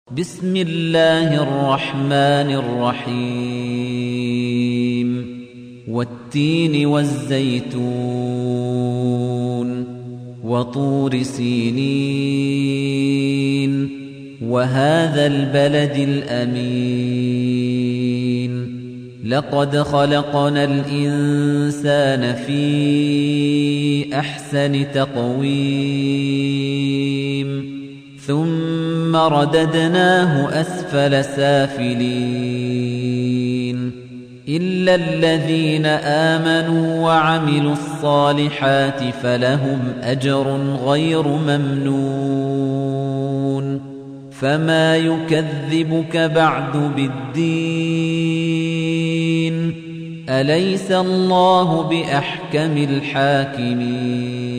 بسم الله الرحمن الرحيم والتين والزيتون وطور سينين وهذا البلد الأمين لقد خلقنا الإنسان في أحسن تقويم ثم رددناه أسفل سافلين إلا الذين آمنوا وعملوا الصالحات فلهم أجر غير ممنون فما يكذبك بعد بالدين أليس الله بأحكم الحاكمين